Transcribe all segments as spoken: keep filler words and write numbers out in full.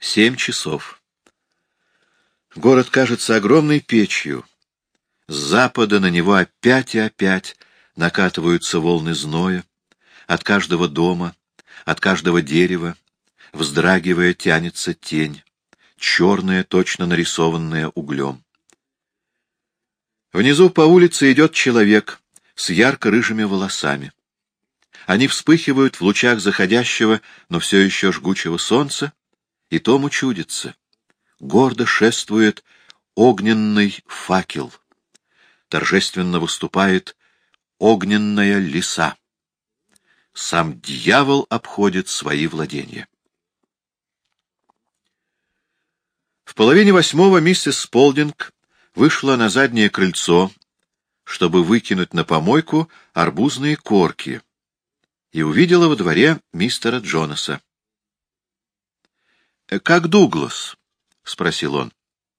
Семь часов. Город кажется огромной печью. С запада на него опять и опять накатываются волны зноя. От каждого дома, от каждого дерева, вздрагивая, тянется тень, черная, точно нарисованная углем. Внизу по улице идет человек с ярко-рыжими волосами. Они вспыхивают в лучах заходящего, но все еще жгучего солнца, и тому чудится. Гордо шествует огненный факел. Торжественно выступает огненная лиса. Сам дьявол обходит свои владения. В половине восьмого миссис Сполдинг вышла на заднее крыльцо, чтобы выкинуть на помойку арбузные корки, и увидела во дворе мистера Джонаса. — Как Дуглас? — спросил он.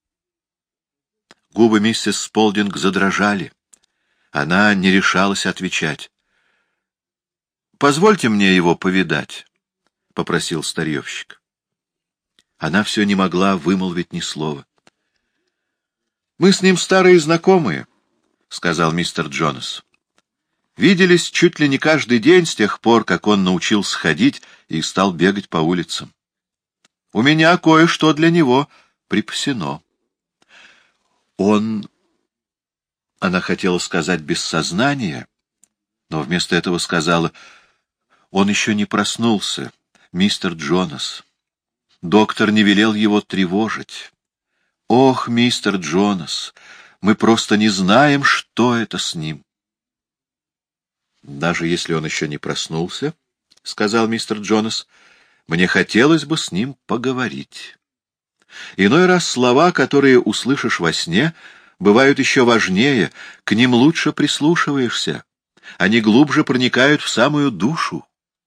Губы миссис Сполдинг задрожали. Она не решалась отвечать. — Позвольте мне его повидать, — попросил старьевщик. Она все не могла вымолвить ни слова. — Мы с ним старые знакомые, — сказал мистер Джонас. — Виделись чуть ли не каждый день с тех пор, как он научился ходить и стал бегать по улицам. У меня кое-что для него припасено. Он... Она хотела сказать «без сознания», но вместо этого сказала: «Он еще не проснулся, мистер Джонас. Доктор не велел его тревожить. Ох, мистер Джонас, мы просто не знаем, что это с ним». «Даже если он еще не проснулся, — сказал мистер Джонас, — мне хотелось бы с ним поговорить. Иной раз слова, которые услышишь во сне, бывают еще важнее, к ним лучше прислушиваешься, они глубже проникают в самую душу.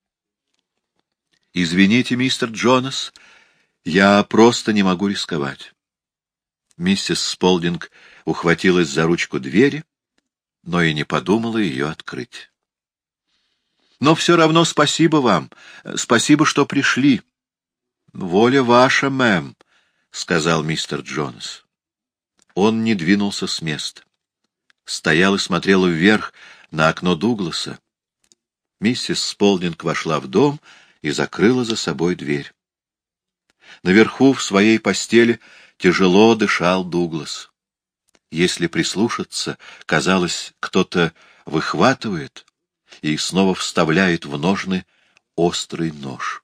Извините, мистер Джонас, я просто не могу рисковать». Миссис Сполдинг ухватилась за ручку двери, но и не подумала ее открыть. «Но все равно спасибо вам, спасибо, что пришли». «Воля ваша, мэм», — сказал мистер Джонас. Он не двинулся с места. Стоял и смотрел вверх на окно Дугласа. Миссис Сполдинг вошла в дом и закрыла за собой дверь. Наверху в своей постели тяжело дышал Дуглас. Если прислушаться, казалось, кто-то выхватывает и снова вставляет в ножны острый нож.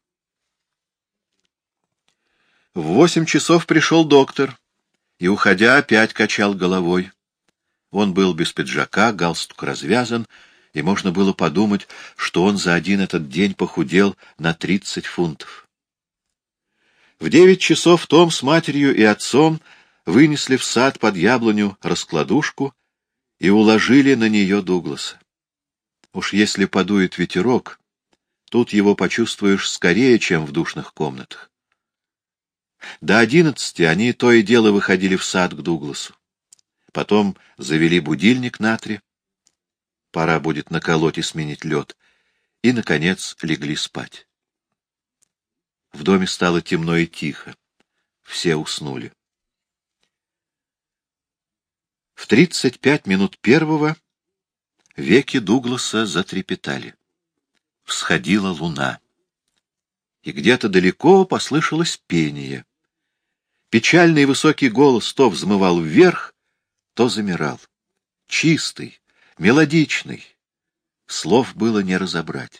В восемь часов пришел доктор и, уходя, опять качал головой. Он был без пиджака, галстук развязан, и можно было подумать, что он за один этот день похудел на тридцать фунтов. В девять часов Том с матерью и отцом вынесли в сад под яблоню раскладушку и уложили на нее Дугласа. Уж если подует ветерок, тут его почувствуешь скорее, чем в душных комнатах. До одиннадцати они то и дело выходили в сад к Дугласу. Потом завели будильник на три. Пора будет наколоть и сменить лед. И, наконец, легли спать. В доме стало темно и тихо. Все уснули. В тридцать пять минут первого веки Дугласа затрепетали. Всходила луна. И где-то далеко послышалось пение. Печальный высокий голос то взмывал вверх, то замирал. Чистый, мелодичный. Слов было не разобрать.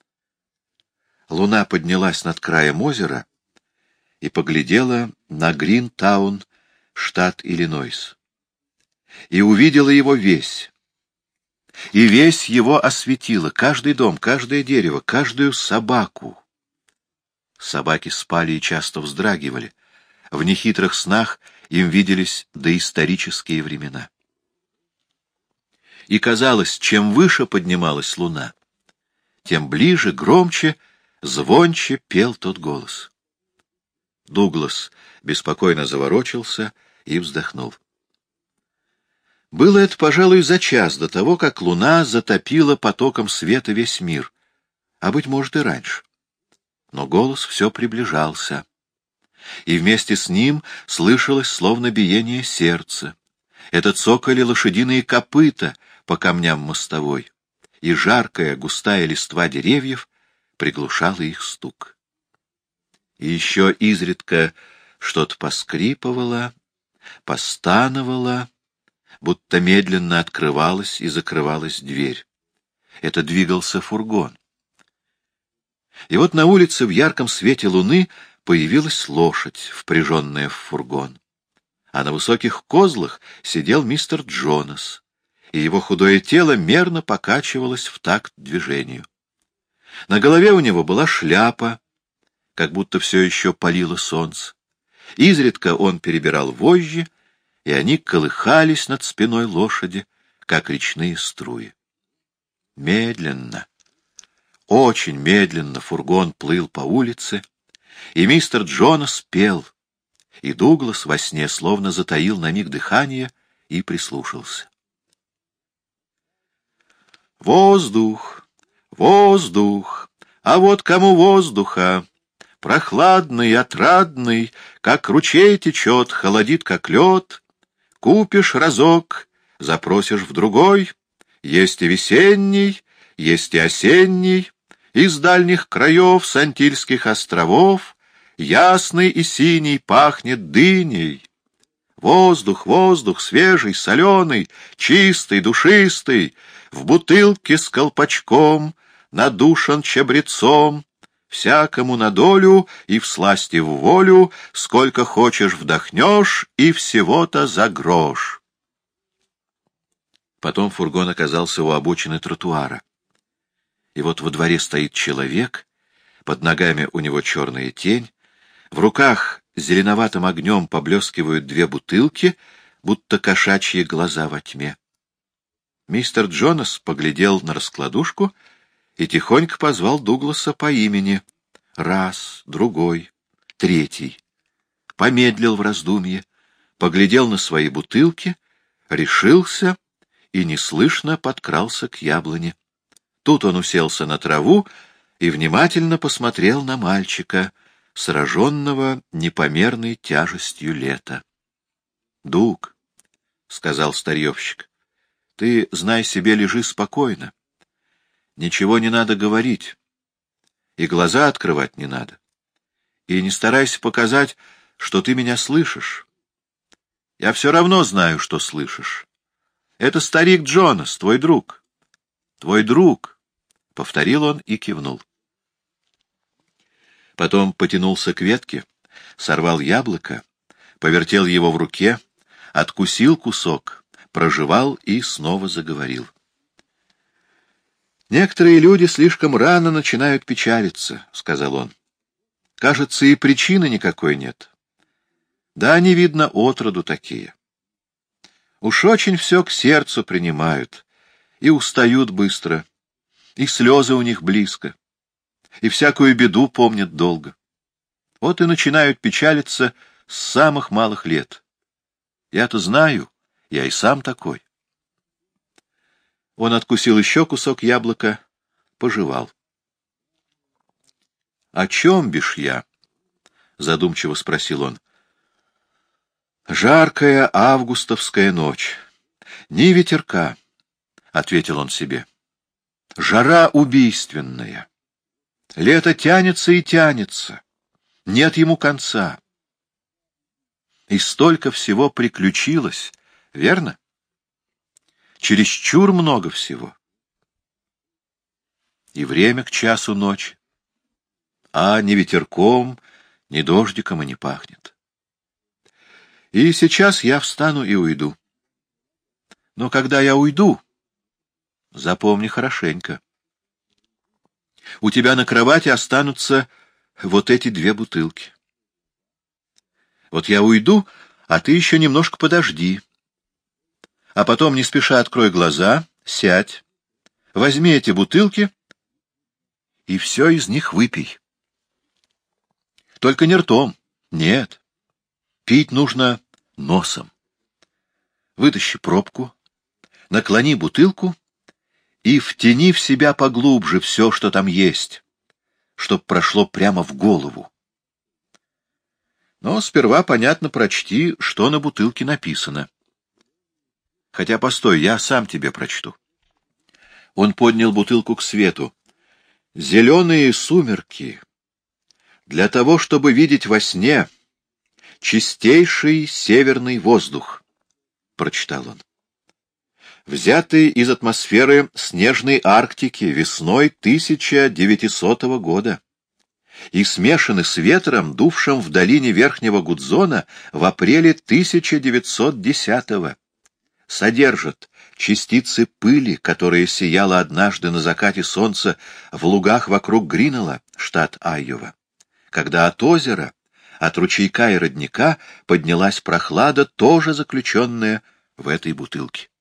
Луна поднялась над краем озера и поглядела на Гринтаун, штат Иллинойс. И увидела его весь. И весь его осветила, каждый дом, каждое дерево, каждую собаку. Собаки спали и часто вздрагивали. В нехитрых снах им виделись доисторические времена. И казалось, чем выше поднималась луна, тем ближе, громче, звонче пел тот голос. Дуглас беспокойно заворочился и вздохнул. Было это, пожалуй, за час до того, как луна затопила потоком света весь мир, а, быть может, и раньше. Но голос все приближался. и вместе с ним слышалось словно биение сердца. Это цокали лошадиные копыта по камням мостовой, и жаркая густая листва деревьев приглушала их стук. И еще изредка что-то поскрипывало, постановало, будто медленно открывалась и закрывалась дверь. Это двигался фургон. И вот на улице в ярком свете луны появилась лошадь, впряженная в фургон. А на высоких козлах сидел мистер Джонас, и его худое тело мерно покачивалось в такт движению. На голове у него была шляпа, как будто все еще палило солнце. Изредка он перебирал вожжи, и они колыхались над спиной лошади, как речные струи. Медленно, очень медленно фургон плыл по улице, и мистер Джонас пел, и Дуглас во сне словно затаил на миг дыхание и прислушался. Воздух, воздух, а вот кому воздуха, прохладный, отрадный, как ручей течет, холодит, как лед. Купишь разок, запросишь в другой, есть и весенний, есть и осенний, из дальних краев с Антильских островов, ясный и синий пахнет дыней. Воздух, воздух, свежий, соленый, чистый, душистый, в бутылке с колпачком, надушен чабрецом, всякому на долю и всласть и в волю, сколько хочешь вдохнешь, и всего-то за грош. Потом фургон оказался у обочины тротуара. И вот во дворе стоит человек, под ногами у него черная тень, в руках зеленоватым огнем поблескивают две бутылки, будто кошачьи глаза во тьме. Мистер Джонас поглядел на раскладушку и тихонько позвал Дугласа по имени. Раз, другой, третий. Помедлил в раздумье, поглядел на свои бутылки, решился и неслышно подкрался к яблоне. Тут он уселся на траву и внимательно посмотрел на мальчика, сраженного непомерной тяжестью лета. — Дуг, — сказал старьевщик, — ты, знай себе, лежи спокойно. Ничего не надо говорить, и глаза открывать не надо. И не старайся показать, что ты меня слышишь. Я все равно знаю, что слышишь. Это старик Джонас, твой друг. Твой друг, — повторил он и кивнул. Потом потянулся к ветке, сорвал яблоко, повертел его в руке, откусил кусок, прожевал и снова заговорил. «Некоторые люди слишком рано начинают печалиться», — сказал он. «Кажется, и причины никакой нет. Да они, видно, отроду такие. Уж очень все к сердцу принимают, и устают быстро, и слезы у них близко, и всякую беду помнят долго. Вот и начинают печалиться с самых малых лет. Я-то знаю, я и сам такой». Он откусил еще кусок яблока, пожевал. — О чем бишь я? — задумчиво спросил он. — Жаркая августовская ночь. Ни ветерка, — ответил он себе. — Жара убийственная. Лето тянется и тянется. Нет ему конца. И столько всего приключилось, верно? Чересчур много всего. И время к часу ночи. А ни ветерком, ни дождиком и не пахнет. И сейчас я встану и уйду. Но когда я уйду, запомни хорошенько. У тебя на кровати останутся вот эти две бутылки. Вот я уйду, а ты еще немножко подожди. А потом не спеша открой глаза, сядь, возьми эти бутылки и все из них выпей. Только не ртом, нет. Пить нужно носом. Вытащи пробку, наклони бутылку и втяни в себя поглубже все, что там есть, чтоб прошло прямо в голову. Но сперва, понятно, прочти, что на бутылке написано. Хотя, постой, я сам тебе прочту. Он поднял бутылку к свету. «Зеленые сумерки. Для того, чтобы видеть во сне чистейший северный воздух», — прочитал он. «Взятый из атмосферы снежной Арктики весной тысяча девятисотого года и смешаны с ветром, дувшим в долине Верхнего Гудзона в апреле тысяча девятьсот десятого. Содержат частицы пыли, которая сияла однажды на закате солнца в лугах вокруг Гринелла, штат Айова, когда от озера, от ручейка и родника поднялась прохлада, тоже заключенная в этой бутылке.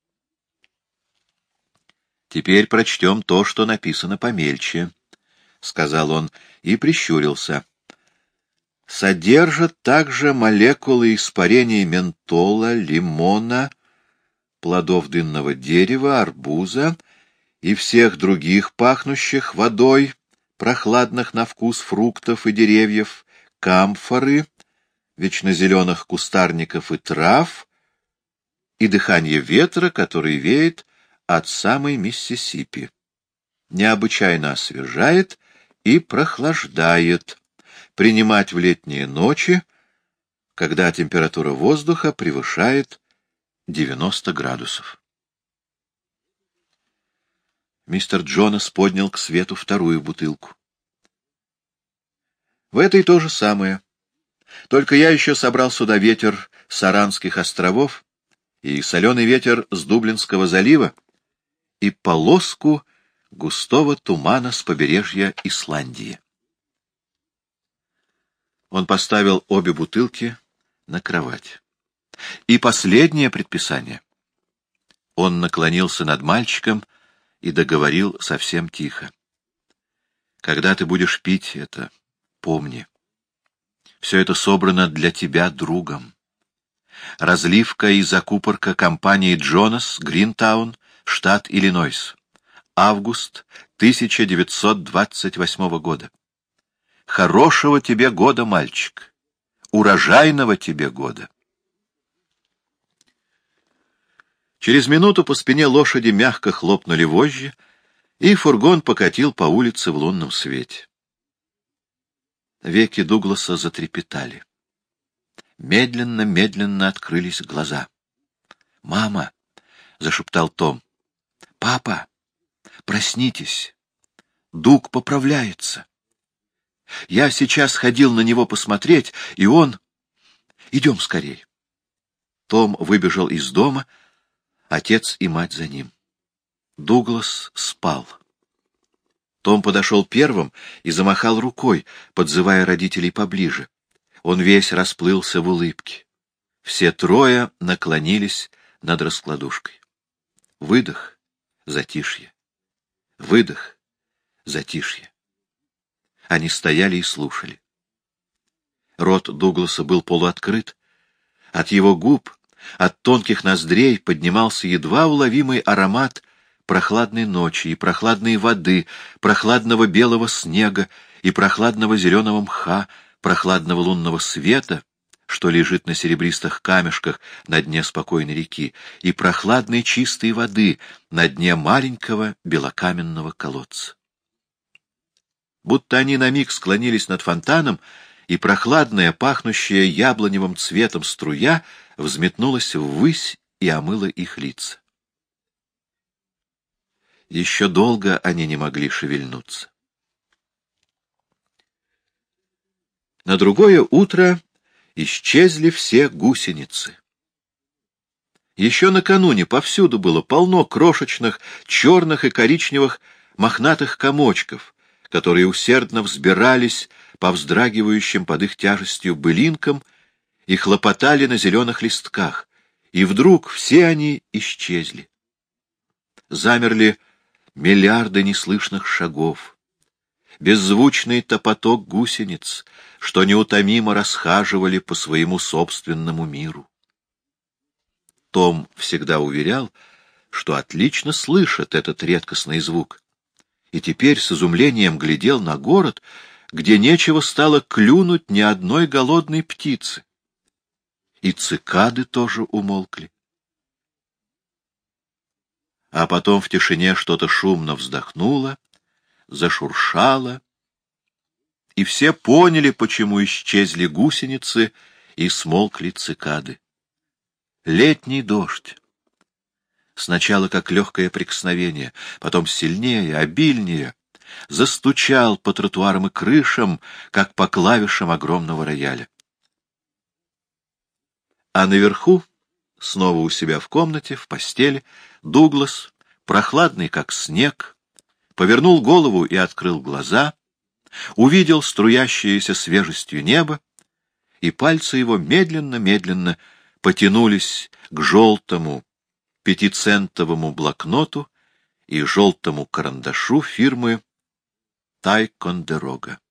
«Теперь прочтем то, что написано помельче», — сказал он и прищурился. «Содержат также молекулы испарений ментола, лимона, плодов дынного дерева, арбуза и всех других пахнущих водой, прохладных на вкус фруктов и деревьев, камфоры, вечнозеленых кустарников и трав, и дыхание ветра, который веет от самой Миссисипи. Необычайно освежает и прохлаждает, принимать в летние ночи, когда температура воздуха превышает девяносто градусов». Мистер Джонас поднял к свету вторую бутылку. «В этой то же самое. Только я еще собрал сюда ветер с Аранских островов и соленый ветер с Дублинского залива и полоску густого тумана с побережья Исландии». Он поставил обе бутылки на кровать. «И последнее предписание». Он наклонился над мальчиком и договорил совсем тихо. «Когда ты будешь пить это, помни, все это собрано для тебя другом. Разливка и закупорка компании Джонас, Гринтаун, штат Иллинойс. Август тысяча девятьсот двадцать восьмого года. Хорошего тебе года, мальчик. Урожайного тебе года». Через минуту по спине лошади мягко хлопнули вожжи, и фургон покатил по улице в лунном свете. Веки Дугласа затрепетали. Медленно-медленно открылись глаза. «Мама!» — зашептал Том. «Папа! Проснитесь! Дуг поправляется! Я сейчас ходил на него посмотреть, и он... Идем скорей!» Том выбежал из дома, отец и мать за ним. Дуглас спал. Том подошел первым и замахал рукой, подзывая родителей поближе. Он весь расплылся в улыбке. Все трое наклонились над раскладушкой. Выдох, затишье. Выдох, затишье. Они стояли и слушали. Рот Дугласа был полуоткрыт. От его губ, от тонких ноздрей поднимался едва уловимый аромат прохладной ночи и прохладной воды, прохладного белого снега и прохладного зеленого мха, прохладного лунного света, что лежит на серебристых камешках на дне спокойной реки, и прохладной чистой воды на дне маленького белокаменного колодца. Будто они на миг склонились над фонтаном, и прохладная, пахнущая яблоневым цветом струя взметнулась ввысь и омыла их лица. Еще долго они не могли шевельнуться. На другое утро исчезли все гусеницы. Еще накануне повсюду было полно крошечных черных и коричневых мохнатых комочков, которые усердно взбирались по вздрагивающим под их тяжестью былинкам и хлопотали на зеленых листках, и вдруг все они исчезли. Замерли миллиарды неслышных шагов, беззвучный топоток гусениц, что неутомимо расхаживали по своему собственному миру. Том всегда уверял, что отлично слышит этот редкостный звук, и теперь с изумлением глядел на город, где нечего стало клюнуть ни одной голодной птицы. И цикады тоже умолкли. А потом в тишине что-то шумно вздохнуло, зашуршало, и все поняли, почему исчезли гусеницы и смолкли цикады. Летний дождь. Сначала как легкое прикосновение, потом сильнее, обильнее, застучал по тротуарам и крышам, как по клавишам огромного рояля. А наверху, снова у себя в комнате, в постели, Дуглас, прохладный как снег, повернул голову и открыл глаза, увидел струящееся свежестью небо, и пальцы его медленно-медленно потянулись к желтому пятицентовому блокноту и желтому карандашу фирмы Тайкондерога.